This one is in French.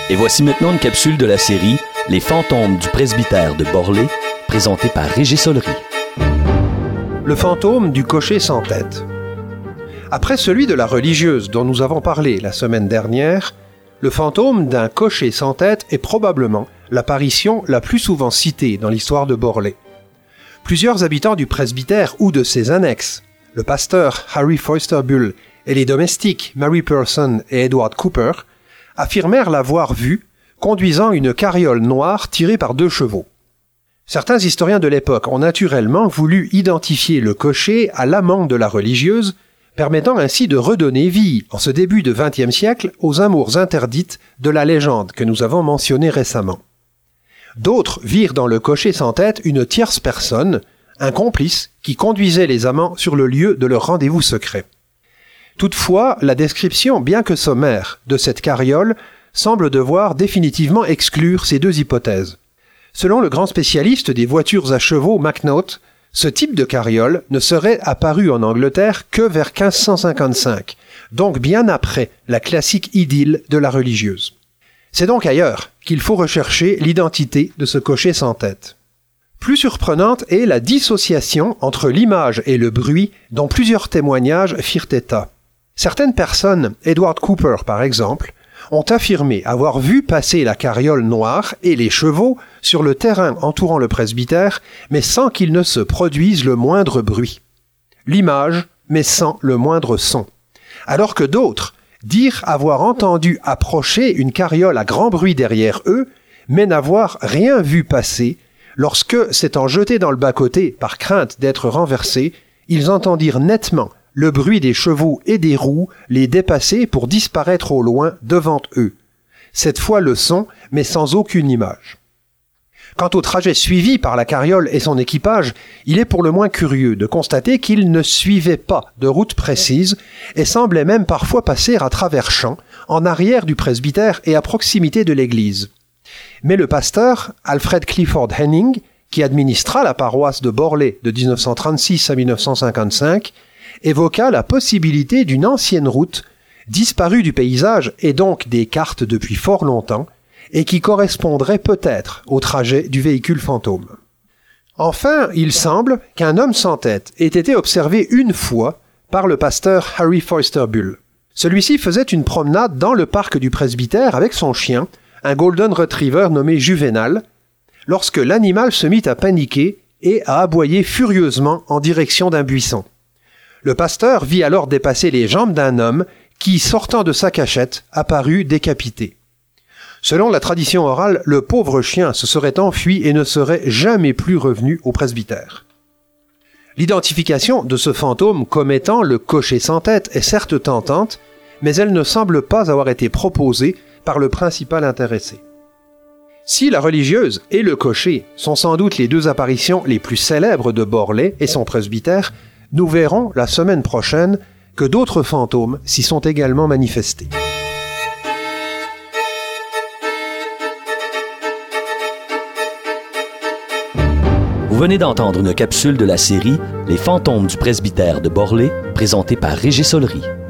Et voici maintenant une capsule de la série Les fantômes du presbytère de Borlée, présentée par Régis Solery. Le fantôme du cocher sans tête. Après celui de la religieuse dont nous avons parlé la semaine dernière, le fantôme d'un cocher sans tête est probablement l'apparition la plus souvent citée dans l'histoire de Borlée. Plusieurs habitants du presbytère ou de ses annexes, le pasteur Harry Foster Bull et les domestiques Mary Person et Edward Cooper, affirmèrent l'avoir vu conduisant une carriole noire tirée par 2 chevaux. Certains historiens de l'époque ont naturellement voulu identifier le cocher à l'amant de la religieuse, permettant ainsi de redonner vie, en ce début de XXe siècle, aux amours interdites de la légende que nous avons mentionnée récemment. D'autres virent dans le cocher sans tête une tierce personne, un complice, qui conduisait les amants sur le lieu de leur rendez-vous secret. Toutefois, la description, bien que sommaire, de cette carriole semble devoir définitivement exclure ces 2 hypothèses. Selon le grand spécialiste des voitures à chevaux McNaught, ce type de carriole ne serait apparu en Angleterre que vers 1555, donc bien après la classique idylle de la religieuse. C'est donc ailleurs qu'il faut rechercher l'identité de ce cocher sans tête. Plus surprenante est la dissociation entre l'image et le bruit dont plusieurs témoignages firent état. Certaines personnes, Edward Cooper par exemple, ont affirmé avoir vu passer la carriole noire et les chevaux sur le terrain entourant le presbytère, mais sans qu'il ne se produise le moindre bruit. L'image, mais sans le moindre son. Alors que d'autres dirent avoir entendu approcher une carriole à grand bruit derrière eux, mais n'avoir rien vu passer, lorsque, s'étant jetés dans le bas-côté par crainte d'être renversés, ils entendirent nettement le bruit des chevaux et des roues les dépasser pour disparaître au loin devant eux. Cette fois le son, mais sans aucune image. Quant au trajet suivi par la carriole et son équipage, il est pour le moins curieux de constater qu'ils ne suivaient pas de route précise et semblaient même parfois passer à travers champs, en arrière du presbytère et à proximité de l'église. Mais le pasteur, Alfred Clifford Henning, qui administra la paroisse de Borlée de 1936 à 1955, évoqua la possibilité d'une ancienne route, disparue du paysage et donc des cartes depuis fort longtemps, et qui correspondrait peut-être au trajet du véhicule fantôme. Enfin, il semble qu'un homme sans tête ait été observé une fois par le pasteur Harry Foster Bull. Celui-ci faisait une promenade dans le parc du presbytère avec son chien, un Golden Retriever nommé Juvénal, lorsque l'animal se mit à paniquer et à aboyer furieusement en direction d'un buisson. Le pasteur vit alors dépasser les jambes d'un homme qui, sortant de sa cachette, apparut décapité. Selon la tradition orale, le pauvre chien se serait enfui et ne serait jamais plus revenu au presbytère. L'identification de ce fantôme comme étant le cocher sans tête est certes tentante, mais elle ne semble pas avoir été proposée par le principal intéressé. Si la religieuse et le cocher sont sans doute les 2 apparitions les plus célèbres de Borlée et son presbytère, nous verrons la semaine prochaine que d'autres fantômes s'y sont également manifestés. Vous venez d'entendre une capsule de la série Les fantômes du presbytère de Borlée, présentée par Régis Solery.